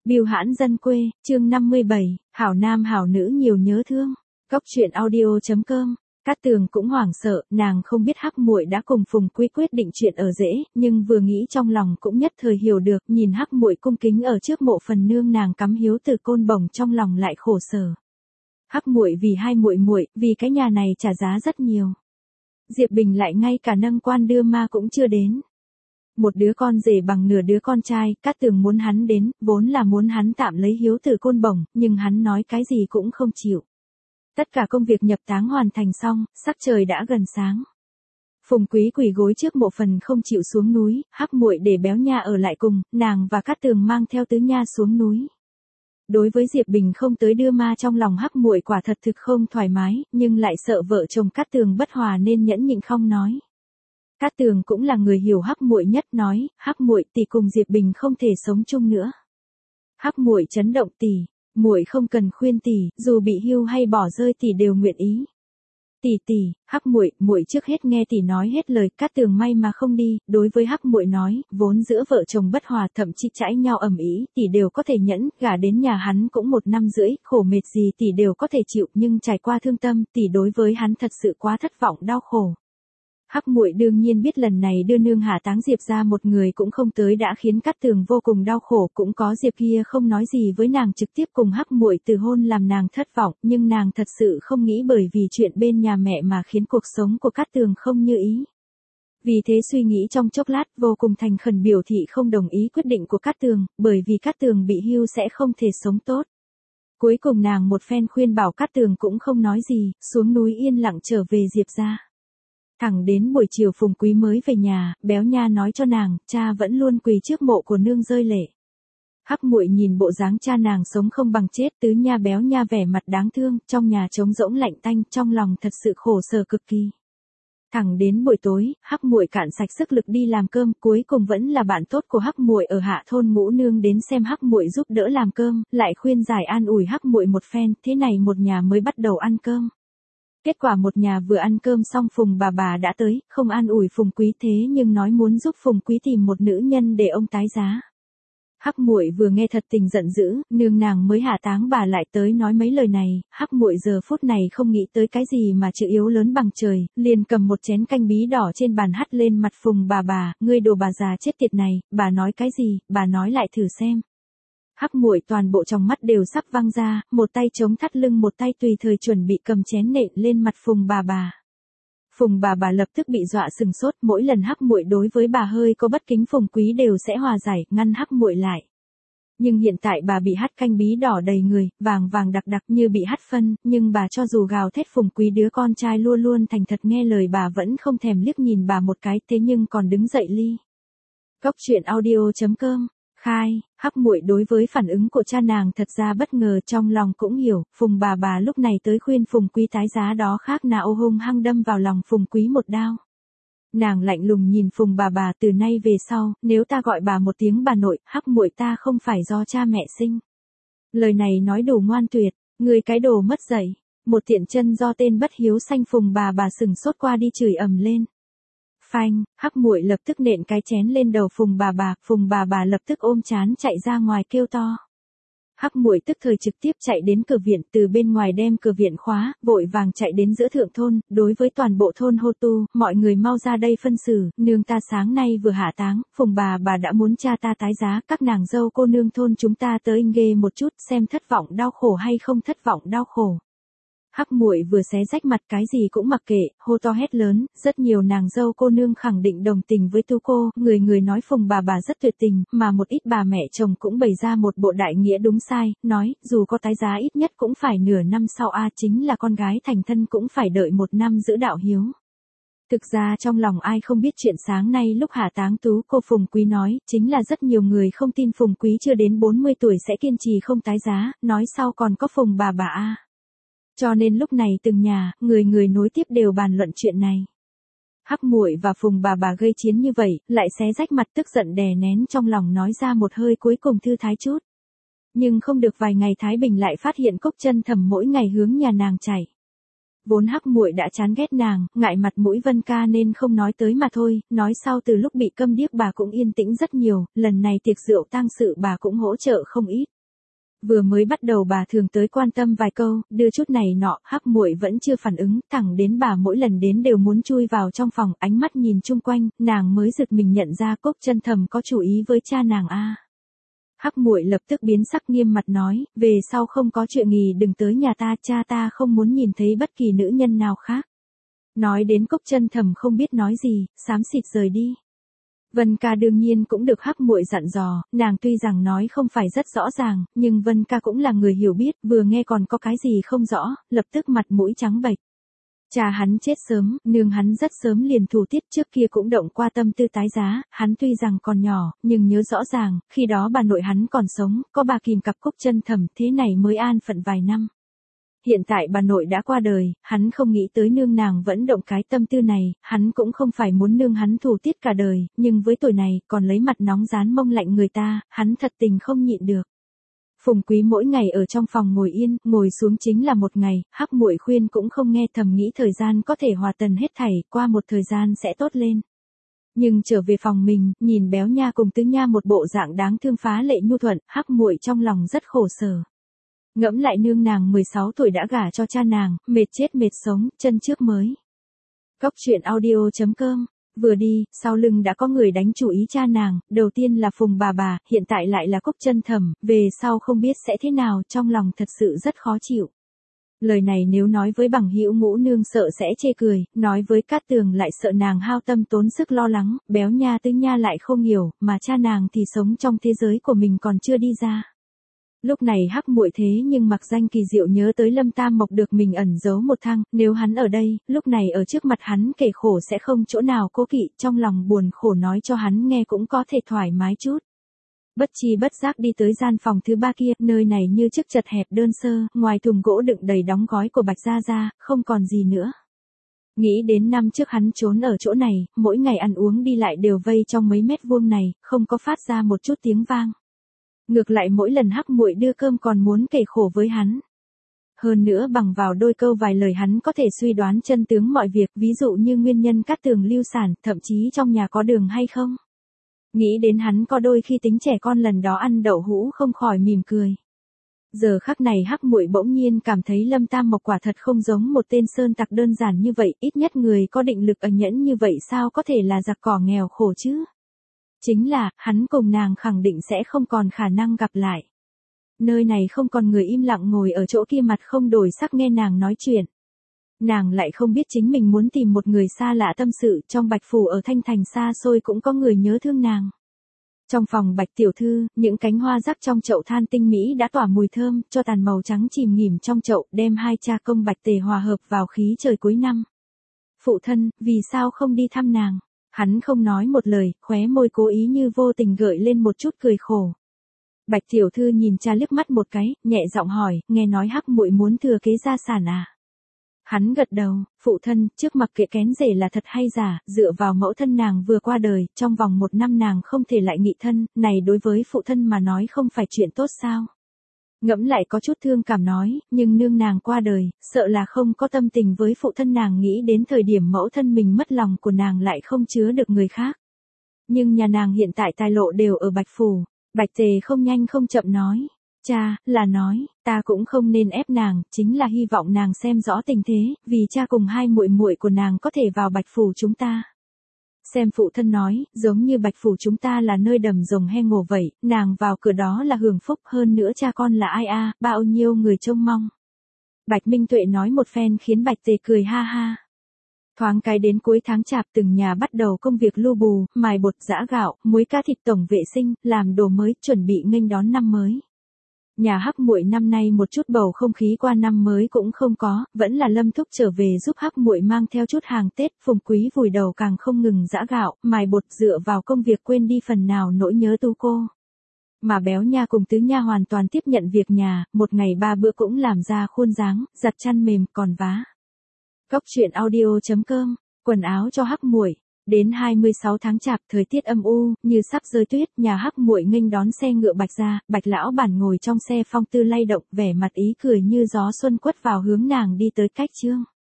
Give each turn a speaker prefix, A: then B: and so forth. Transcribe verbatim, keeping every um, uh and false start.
A: Bưu hãn dân quê, chương năm mươi bảy, hảo nam hảo nữ nhiều nhớ thương. Cốc truyện audio chấm com. Cát Tường cũng hoảng sợ, nàng không biết Hắc Muội đã cùng Phùng Quý quyết định chuyện ở rễ, nhưng vừa nghĩ trong lòng cũng nhất thời hiểu được, nhìn Hắc Muội cung kính ở trước mộ phần nương nàng cắm hiếu từ côn bổng trong lòng lại khổ sở. Hắc Muội vì hai muội muội, vì cái nhà này trả giá rất nhiều. Diệp Bình lại ngay cả nâng quan đưa ma cũng chưa đến. Một đứa con rể bằng nửa đứa con trai, Cát Tường muốn hắn đến, vốn là muốn hắn tạm lấy hiếu từ côn bổng, nhưng hắn nói cái gì cũng không chịu. Tất cả công việc nhập táng hoàn thành xong, sắc trời đã gần sáng. Phùng Quý quỳ gối trước mộ phần không chịu xuống núi, Hắc Muội để Béo Nha ở lại cùng, nàng và Cát Tường mang theo Tứ Nha xuống núi. Đối với Diệp Bình không tới đưa ma trong lòng Hắc Muội quả thật thực không thoải mái, nhưng lại sợ vợ chồng Cát Tường bất hòa nên nhẫn nhịn không nói. Cát Tường cũng là người hiểu Hắc Muội nhất, nói, Hắc Muội tỷ cùng Diệp Bình không thể sống chung nữa. Hắc Muội chấn động, tỷ, muội không cần khuyên tỷ, dù bị hưu hay bỏ rơi tỷ đều nguyện ý. Tỷ tỷ, Hắc Muội, muội trước hết nghe tỷ nói hết lời. Cát Tường may mà không đi, đối với Hắc Muội nói, vốn giữa vợ chồng bất hòa, thậm chí cãi nhau ầm ĩ, tỷ đều có thể nhẫn, gả đến nhà hắn cũng một năm rưỡi, khổ mệt gì tỷ đều có thể chịu, nhưng trải qua thương tâm, tỷ đối với hắn thật sự quá thất vọng đau khổ. Hắc Muội đương nhiên biết lần này đưa nương hạ táng Diệp ra một người cũng không tới đã khiến Cát Tường vô cùng đau khổ, cũng có Diệp kia không nói gì với nàng, trực tiếp cùng Hắc Muội từ hôn làm nàng thất vọng, nhưng nàng thật sự không nghĩ bởi vì chuyện bên nhà mẹ mà khiến cuộc sống của Cát Tường không như ý. Vì thế suy nghĩ trong chốc lát, vô cùng thành khẩn biểu thị không đồng ý quyết định của Cát Tường, bởi vì Cát Tường bị hưu sẽ không thể sống tốt. Cuối cùng nàng một phen khuyên bảo, Cát Tường cũng không nói gì, xuống núi yên lặng trở về Diệp ra. Thẳng đến buổi chiều Phùng Quý mới về nhà, Béo Nha nói cho nàng, cha vẫn luôn quỳ trước mộ của nương rơi lệ. Hắc Muội nhìn bộ dáng cha nàng sống không bằng chết, Tứ Nha Béo Nha vẻ mặt đáng thương, trong nhà trống rỗng lạnh tanh, trong lòng thật sự khổ sở cực kỳ. Thẳng đến buổi tối, Hắc Muội cạn sạch sức lực đi làm cơm, cuối cùng vẫn là bạn tốt của Hắc Muội ở hạ thôn Ngũ Nương đến xem Hắc Muội giúp đỡ làm cơm, lại khuyên giải an ủi Hắc Muội một phen, thế này một nhà mới bắt đầu ăn cơm. Kết quả một nhà vừa ăn cơm xong Phùng bà bà đã tới, không an ủi Phùng Quý thế nhưng nói muốn giúp Phùng Quý tìm một nữ nhân để ông tái giá. Hắc Muội vừa nghe thật tình giận dữ, nương nàng mới hạ táng bà lại tới nói mấy lời này, Hắc Muội giờ phút này không nghĩ tới cái gì mà chữ yếu lớn bằng trời, liền cầm một chén canh bí đỏ trên bàn hắt lên mặt Phùng bà bà, ngươi đồ bà già chết tiệt này, bà nói cái gì, bà nói lại thử xem. Hắc Muội toàn bộ trong mắt đều sắp văng ra, một tay chống thắt lưng một tay tùy thời chuẩn bị cầm chén nện lên mặt Phùng bà bà. Phùng bà bà lập tức bị dọa sừng sốt, mỗi lần Hắc Muội đối với bà hơi có bất kính Phùng Quý đều sẽ hòa giải, ngăn Hắc Muội lại. Nhưng hiện tại bà bị hắt canh bí đỏ đầy người, vàng vàng đặc đặc như bị hắt phân, nhưng bà cho dù gào thét Phùng Quý đứa con trai luôn luôn thành thật nghe lời bà vẫn không thèm liếc nhìn bà một cái, thế nhưng còn đứng dậy ly. Cốc truyện audio chấm com. Khai, Hắc Muội đối với phản ứng của cha nàng thật ra bất ngờ, trong lòng cũng hiểu, Phùng bà bà lúc này tới khuyên Phùng Quý tái giá đó khác nào hung hăng đâm vào lòng Phùng Quý một đao. Nàng lạnh lùng nhìn Phùng bà bà, từ nay về sau, nếu ta gọi bà một tiếng bà nội, Hắc Muội ta không phải do cha mẹ sinh. Lời này nói đủ ngoan tuyệt, người cái đồ mất dạy, một tiện chân do tên bất hiếu sanh. Phùng bà bà sừng sốt qua đi chửi ầm lên. Phanh, Hắc Muội lập tức nện cái chén lên đầu Phùng bà bà, Phùng bà bà lập tức ôm chán chạy ra ngoài kêu to. Hắc Muội tức thời trực tiếp chạy đến cửa viện, từ bên ngoài đem cửa viện khóa, vội vàng chạy đến giữa thượng thôn, đối với toàn bộ thôn hô tu, mọi người mau ra đây phân xử, nương ta sáng nay vừa hạ táng, Phùng bà bà đã muốn cha ta tái giá, các nàng dâu cô nương thôn chúng ta tới nghê một chút, xem thất vọng đau khổ hay không thất vọng đau khổ. Hắc Muội vừa xé rách mặt cái gì cũng mặc kệ, hô to hét lớn, rất nhiều nàng dâu cô nương khẳng định đồng tình với tu cô, người người nói Phùng bà bà rất tuyệt tình, mà một ít bà mẹ chồng cũng bày ra một bộ đại nghĩa đúng sai, nói, dù có tái giá ít nhất cũng phải nửa năm sau a, chính là con gái thành thân cũng phải đợi một năm giữ đạo hiếu. Thực ra trong lòng ai không biết chuyện sáng nay lúc hạ táng tú cô Phùng Quý nói, chính là rất nhiều người không tin Phùng Quý chưa đến bốn mươi tuổi sẽ kiên trì không tái giá, nói sau còn có Phùng bà bà a. Cho nên lúc này từng nhà, người người nối tiếp đều bàn luận chuyện này. Hắc Muội và Phùng bà bà gây chiến như vậy, lại xé rách mặt tức giận đè nén trong lòng nói ra một hơi cuối cùng thư thái chút. Nhưng không được vài ngày Thái Bình lại phát hiện Cốc Chân Thầm mỗi ngày hướng nhà nàng chạy. Vốn Hắc Muội đã chán ghét nàng, ngại mặt mũi Vân ca nên không nói tới mà thôi, nói sau từ lúc bị câm điếc bà cũng yên tĩnh rất nhiều, lần này tiệc rượu tang sự bà cũng hỗ trợ không ít. Vừa mới bắt đầu bà thường tới quan tâm vài câu, đưa chút này nọ, Hắc Muội vẫn chưa phản ứng, thẳng đến bà mỗi lần đến đều muốn chui vào trong phòng, ánh mắt nhìn chung quanh, nàng mới giật mình nhận ra Cốc Chân Thầm có chủ ý với cha nàng a. Hắc Muội lập tức biến sắc nghiêm mặt nói, về sau không có chuyện gì đừng tới nhà ta, cha ta không muốn nhìn thấy bất kỳ nữ nhân nào khác. Nói đến Cốc Chân Thầm không biết nói gì, xám xịt rời đi. Vân Ca đương nhiên cũng được Hắc Muội dặn dò, nàng tuy rằng nói không phải rất rõ ràng, nhưng Vân Ca cũng là người hiểu biết, vừa nghe còn có cái gì không rõ, lập tức mặt mũi trắng bệch. Cha hắn chết sớm, nương hắn rất sớm liền thủ tiết, trước kia cũng động qua tâm tư tái giá, hắn tuy rằng còn nhỏ, nhưng nhớ rõ ràng, khi đó bà nội hắn còn sống, có bà kìm cặp Cốc Chân Thầm, thế này mới an phận vài năm. Hiện tại bà nội đã qua đời, hắn không nghĩ tới nương nàng vẫn động cái tâm tư này, hắn cũng không phải muốn nương hắn thủ tiết cả đời, nhưng với tuổi này, còn lấy mặt nóng dán mông lạnh người ta, hắn thật tình không nhịn được. Phùng Quý mỗi ngày ở trong phòng ngồi yên, ngồi xuống chính là một ngày, Hắc Muội khuyên cũng không nghe, thầm nghĩ thời gian có thể hòa tần hết thảy, qua một thời gian sẽ tốt lên. Nhưng trở về phòng mình, nhìn Béo Nha cùng Tứ Nha một bộ dạng đáng thương phá lệ nhu thuận, Hắc Muội trong lòng rất khổ sở. Ngẫm lại nương nàng mười sáu tuổi đã gả cho cha nàng, mệt chết mệt sống, chân trước mới. Cốc truyện audio chấm com, vừa đi, sau lưng đã có người đánh chủ ý cha nàng, đầu tiên là Phùng bà bà, hiện tại lại là Cốc Chân Thầm, về sau không biết sẽ thế nào, trong lòng thật sự rất khó chịu. Lời này nếu nói với bằng hữu Ngũ nương sợ sẽ chê cười, nói với Cát Tường lại sợ nàng hao tâm tốn sức lo lắng, Béo Nha Tứ Nha lại không hiểu, mà cha nàng thì sống trong thế giới của mình còn chưa đi ra. Lúc này Hắc Muội thế nhưng mặc danh kỳ diệu nhớ tới Lâm Tam Mộc được mình ẩn giấu một thang, nếu hắn ở đây, lúc này ở trước mặt hắn kể khổ sẽ không chỗ nào cố kỵ, trong lòng buồn khổ nói cho hắn nghe cũng có thể thoải mái chút. Bất chi bất giác đi tới gian phòng thứ ba kia, nơi này như trước chật hẹp đơn sơ, ngoài thùng gỗ đựng đầy đóng gói của Bạch Gia Gia, không còn gì nữa. Nghĩ đến năm trước hắn trốn ở chỗ này, mỗi ngày ăn uống đi lại đều vây trong mấy mét vuông này, không có phát ra một chút tiếng vang. Ngược lại mỗi lần Hắc Muội đưa cơm còn muốn kể khổ với hắn. Hơn nữa bằng vào đôi câu vài lời hắn có thể suy đoán chân tướng mọi việc, ví dụ như nguyên nhân Cát Tường lưu sản, thậm chí trong nhà có đường hay không. Nghĩ đến hắn có đôi khi tính trẻ con lần đó ăn đậu hũ không khỏi mỉm cười. Giờ khắc này Hắc Muội bỗng nhiên cảm thấy Lâm Tam Mộc quả thật không giống một tên sơn tặc đơn giản như vậy, ít nhất người có định lực ẩn nhẫn như vậy sao có thể là giặc cỏ nghèo khổ chứ. Chính là, hắn cùng nàng khẳng định sẽ không còn khả năng gặp lại. Nơi này không còn người im lặng ngồi ở chỗ kia mặt không đổi sắc nghe nàng nói chuyện. Nàng lại không biết chính mình muốn tìm một người xa lạ tâm sự, trong Bạch Phủ ở Thanh Thành xa xôi cũng có người nhớ thương nàng. Trong phòng Bạch tiểu thư, những cánh hoa rắc trong chậu than tinh mỹ đã tỏa mùi thơm, cho tàn màu trắng chìm nghỉm trong chậu, đem hai cha công Bạch Tề hòa hợp vào khí trời cuối năm. Phụ thân, vì sao không đi thăm nàng? Hắn không nói một lời, khóe môi cố ý như vô tình gợi lên một chút cười khổ. Bạch tiểu thư nhìn cha liếc mắt một cái, nhẹ giọng hỏi, nghe nói Hắc Muội muốn thừa kế gia sản à? Hắn gật đầu, phụ thân, trước mặc kệ kén rể là thật hay giả, dựa vào mẫu thân nàng vừa qua đời, trong vòng một năm nàng không thể lại nghị thân, này đối với phụ thân mà nói không phải chuyện tốt sao? Ngẫm lại có chút thương cảm nói, nhưng nương nàng qua đời, sợ là không có tâm tình với phụ thân nàng, nghĩ đến thời điểm mẫu thân mình mất lòng của nàng lại không chứa được người khác. Nhưng nhà nàng hiện tại tài lộ đều ở Bạch Phủ. Bạch Tề không nhanh không chậm nói, cha, là nói, ta cũng không nên ép nàng, chính là hy vọng nàng xem rõ tình thế, vì cha cùng hai muội muội của nàng có thể vào Bạch Phủ chúng ta. Xem phụ thân nói, giống như Bạch Phủ chúng ta là nơi đầm rồng he ngổ vậy, nàng vào cửa đó là hưởng phúc, hơn nữa cha con là ai a, bao nhiêu người trông mong. Bạch Minh Tuệ nói một phen khiến Bạch Tề cười ha ha. Thoáng cái đến cuối tháng chạp từng nhà bắt đầu công việc lu bù, mài bột giã gạo, muối cá thịt tổng vệ sinh, làm đồ mới, chuẩn bị nghênh đón năm mới. Nhà Hắc Muội năm nay một chút bầu không khí qua năm mới cũng không có, vẫn là Lâm Thúc trở về giúp Hắc Muội mang theo chút hàng Tết, Phùng Quý vùi đầu càng không ngừng giã gạo, mài bột dựa vào công việc quên đi phần nào nỗi nhớ Tú cô. Mà Béo Nha cùng Tứ Nha hoàn toàn tiếp nhận việc nhà, một ngày ba bữa cũng làm ra khuôn dáng, giặt chăn mềm còn vá. Cốc truyện audio chấm com, quần áo cho Hắc Muội. Đến hai mươi sáu tháng chạp, thời tiết âm u, như sắp rơi tuyết, nhà Hắc Muội nghênh đón xe ngựa Bạch ra, Bạch lão bản ngồi trong xe phong tư lay động, vẻ mặt ý cười như gió xuân quất vào hướng nàng đi tới cách trương.